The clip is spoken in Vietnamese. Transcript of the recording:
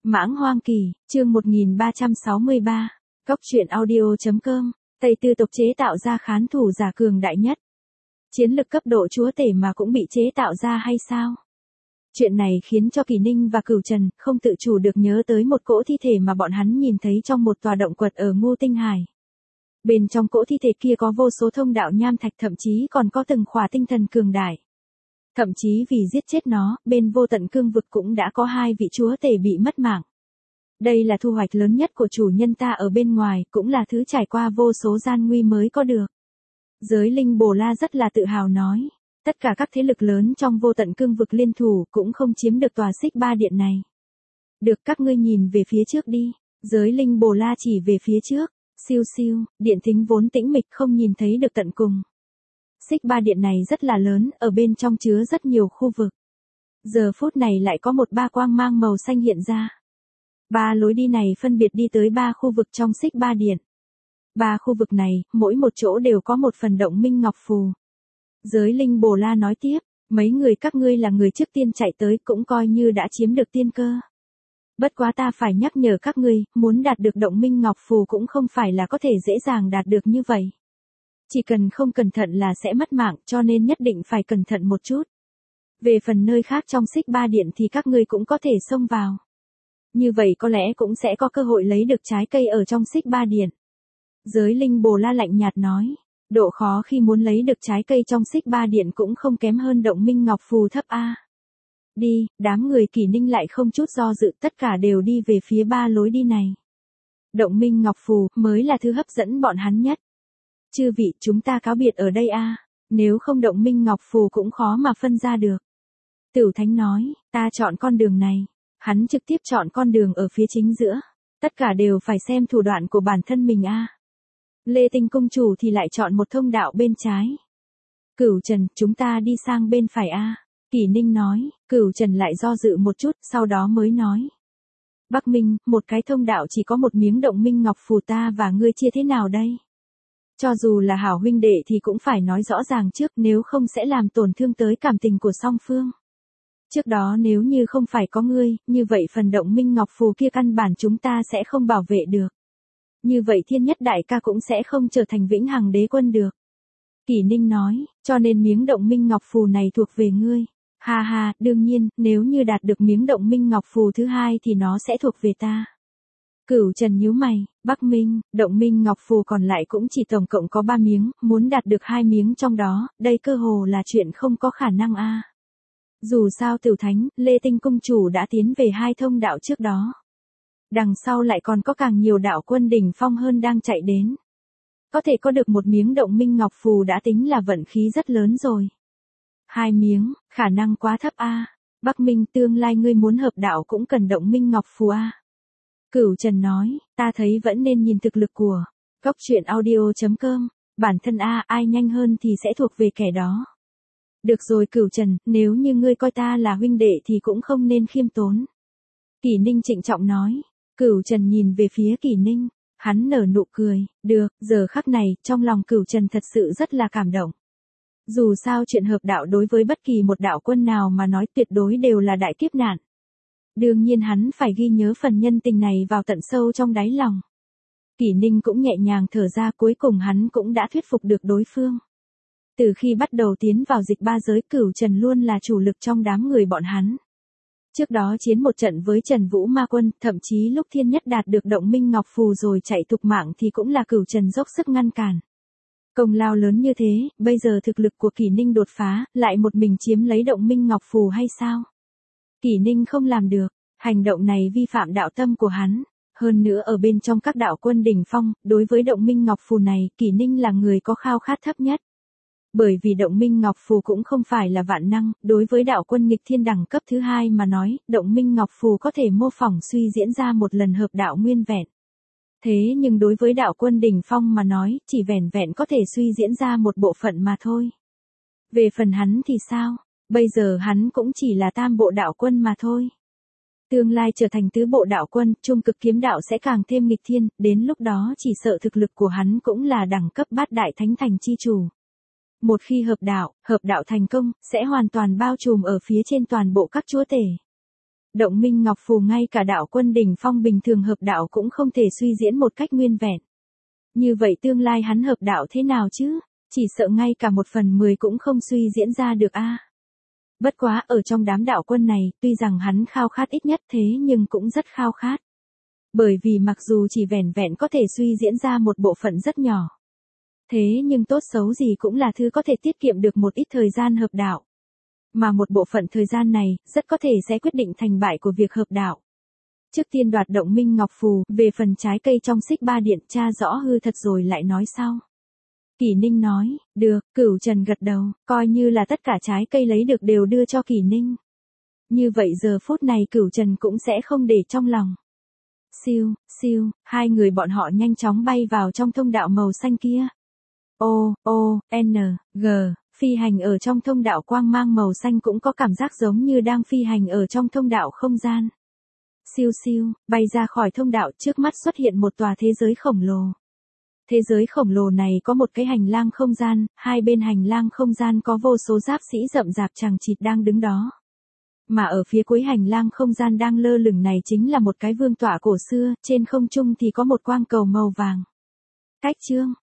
Mãng Hoang Kỳ, chương 1363, Cóc truyện audio.com, Tây Tư tộc chế tạo ra khán thủ giả cường đại nhất. Chiến lực cấp độ chúa tể mà cũng bị chế tạo ra hay sao? Chuyện này khiến cho Kỳ Ninh và Cửu Trần không tự chủ được nhớ tới một cỗ thi thể mà bọn hắn nhìn thấy trong một tòa động quật ở Ngô Tinh Hải. Bên trong cỗ thi thể kia có vô số thông đạo nham thạch, thậm chí còn có từng khỏa tinh thần cường đại. Thậm chí vì giết chết nó, bên Vô Tận Cương Vực cũng đã có 2 vị chúa tể bị mất mạng. Đây là thu hoạch lớn nhất của chủ nhân ta ở bên ngoài, cũng là thứ trải qua vô số gian nguy mới có được. Giới linh Bồ La rất là tự hào nói, tất cả các thế lực lớn trong Vô Tận Cương Vực liên thủ cũng không chiếm được tòa Xích Ba Điện này. Được, các ngươi nhìn về phía trước đi. Giới linh Bồ La chỉ về phía trước. Siêu siêu, điện thính vốn tĩnh mịch không nhìn thấy được tận cùng. Xích Ba Điện này rất là lớn, ở bên trong chứa rất nhiều khu vực. Giờ phút này lại có một ba quang mang màu xanh hiện ra. 3 lối đi này phân biệt đi tới 3 khu vực trong Xích Ba Điện. 3 khu vực này, mỗi một chỗ đều có một phần động minh ngọc phù. Giới linh Bồ La nói tiếp, mấy người các ngươi là người trước tiên chạy tới cũng coi như đã chiếm được tiên cơ. Bất quá ta phải nhắc nhở các ngươi, muốn đạt được động minh ngọc phù cũng không phải là có thể dễ dàng đạt được như vậy. Chỉ cần không cẩn thận là sẽ mất mạng, cho nên nhất định phải cẩn thận một chút. Về phần nơi khác trong Xích Ba Điện thì các ngươi cũng có thể xông vào. Như vậy có lẽ cũng sẽ có cơ hội lấy được trái cây ở trong Xích Ba Điện. Giới linh Bồ La lạnh nhạt nói, độ khó khi muốn lấy được trái cây trong Xích Ba Điện cũng không kém hơn động minh ngọc phù thấp a. Đi, đám người Kỳ Ninh lại không chút do dự, tất cả đều đi về phía 3 lối đi này. Động minh ngọc phù mới là thứ hấp dẫn bọn hắn nhất. Chư vị, chúng ta cáo biệt ở đây a, nếu không động minh ngọc phù cũng khó mà phân ra được. Tửu Thánh nói, ta chọn con đường này. Hắn trực tiếp chọn con đường ở phía chính giữa. Tất cả đều phải xem thủ đoạn của bản thân mình a. Lê Tinh Cung Chủ thì lại chọn một thông đạo bên trái. Cửu Trần, chúng ta đi sang bên phải a. Kỳ Ninh nói, Cửu Trần lại do dự một chút, sau đó mới nói. Bắc Minh, một cái thông đạo chỉ có một miếng động minh ngọc phù, ta và ngươi chia thế nào đây? Cho dù là hảo huynh đệ thì cũng phải nói rõ ràng trước, nếu không sẽ làm tổn thương tới cảm tình của song phương. Trước đó nếu như không phải có ngươi, như vậy phần động minh ngọc phù kia căn bản chúng ta sẽ không bảo vệ được. Như vậy Thiên Nhất Đại ca cũng sẽ không trở thành vĩnh hằng đế quân được. Kỳ Ninh nói, cho nên miếng động minh ngọc phù này thuộc về ngươi. Ha ha, đương nhiên, nếu như đạt được miếng động minh ngọc phù thứ 2 thì nó sẽ thuộc về ta. Cửu Trần nhíu mày, Bắc Minh, động minh ngọc phù còn lại cũng chỉ tổng cộng có 3 miếng, muốn đạt được 2 miếng trong đó, đây cơ hồ là chuyện không có khả năng a. Dù sao Tửu Thánh, Lê Tinh Cung Chủ đã tiến về 2 thông đạo trước đó. Đằng sau lại còn có càng nhiều đạo quân đỉnh phong hơn đang chạy đến. Có thể có được một miếng động minh ngọc phù đã tính là vận khí rất lớn rồi. 2 miếng, khả năng quá thấp a. Bắc Minh, tương lai ngươi muốn hợp đạo cũng cần động minh ngọc phù a. Cửu Trần nói, ta thấy vẫn nên nhìn thực lực của Cóc truyện audio.com, bản thân a, ai nhanh hơn thì sẽ thuộc về kẻ đó. Được rồi Cửu Trần, nếu như ngươi coi ta là huynh đệ thì cũng không nên khiêm tốn. Kỳ Ninh trịnh trọng nói. Cửu Trần nhìn về phía Kỳ Ninh, hắn nở nụ cười, được, giờ khắc này, trong lòng Cửu Trần thật sự rất là cảm động. Dù sao chuyện hợp đạo đối với bất kỳ một đạo quân nào mà nói tuyệt đối đều là đại kiếp nạn. Đương nhiên hắn phải ghi nhớ phần nhân tình này vào tận sâu trong đáy lòng. Kỳ Ninh cũng nhẹ nhàng thở ra, cuối cùng hắn cũng đã thuyết phục được đối phương. Từ khi bắt đầu tiến vào dịch ba giới, Cửu Trần luôn là chủ lực trong đám người bọn hắn. Trước đó chiến một trận với Trần Vũ Ma Quân, thậm chí lúc Thiên Nhất đạt được động minh ngọc phù rồi chạy tục mạng thì cũng là Cửu Trần dốc sức ngăn cản. Công lao lớn như thế, bây giờ thực lực của Kỳ Ninh đột phá, lại một mình chiếm lấy động minh ngọc phù hay sao? Kỳ Ninh không làm được, hành động này vi phạm đạo tâm của hắn. Hơn nữa ở bên trong các đạo quân đỉnh phong, đối với động minh ngọc phù này, Kỳ Ninh là người có khao khát thấp nhất. Bởi vì động minh ngọc phù cũng không phải là vạn năng, đối với đạo quân nghịch thiên đẳng cấp thứ 2 mà nói, động minh ngọc phù có thể mô phỏng suy diễn ra một lần hợp đạo nguyên vẹn. Thế nhưng đối với đạo quân đỉnh phong mà nói, chỉ vẻn vẹn có thể suy diễn ra một bộ phận mà thôi. Về phần hắn thì sao? Bây giờ hắn cũng chỉ là tam bộ đạo quân mà thôi. Tương lai trở thành tứ bộ đạo quân, trung cực kiếm đạo sẽ càng thêm nghịch thiên, đến lúc đó chỉ sợ thực lực của hắn cũng là đẳng cấp bát đại thánh thành chi chủ. Một khi hợp đạo thành công, sẽ hoàn toàn bao trùm ở phía trên toàn bộ các chúa tể. Động Minh Ngọc Phù ngay cả đạo quân đỉnh phong bình thường hợp đạo cũng không thể suy diễn một cách nguyên vẹn. Như vậy tương lai hắn hợp đạo thế nào chứ? Chỉ sợ ngay cả 1/10 cũng không suy diễn ra được a. Bất quá ở trong đám đạo quân này, tuy rằng hắn khao khát ít nhất thế nhưng cũng rất khao khát. Bởi vì mặc dù chỉ vẻn vẹn có thể suy diễn ra một bộ phận rất nhỏ. Thế nhưng tốt xấu gì cũng là thứ có thể tiết kiệm được một ít thời gian hợp đạo. Mà một bộ phận thời gian này, rất có thể sẽ quyết định thành bại của việc hợp đạo. Trước tiên đoạt Động Minh Ngọc Phù, về phần trái cây trong Xích Ba Điện, tra rõ hư thật rồi lại nói sau. Kỷ Ninh nói, được, Cửu Trần gật đầu, coi như là tất cả trái cây lấy được đều đưa cho Kỷ Ninh. Như vậy giờ phút này Cửu Trần cũng sẽ không để trong lòng. Siêu, siêu, hai người bọn họ nhanh chóng bay vào trong thông đạo màu xanh kia. N, G, phi hành ở trong thông đạo quang mang màu xanh cũng có cảm giác giống như đang phi hành ở trong thông đạo không gian. Siêu siêu, bay ra khỏi thông đạo, trước mắt xuất hiện một tòa thế giới khổng lồ. Thế giới khổng lồ này có một cái hành lang không gian, hai bên hành lang không gian có vô số giáp sĩ rậm rạp chằng chịt đang đứng đó. Mà ở phía cuối hành lang không gian đang lơ lửng này chính là một cái vương tọa cổ xưa, trên không trung thì có một quang cầu màu vàng. Cách chương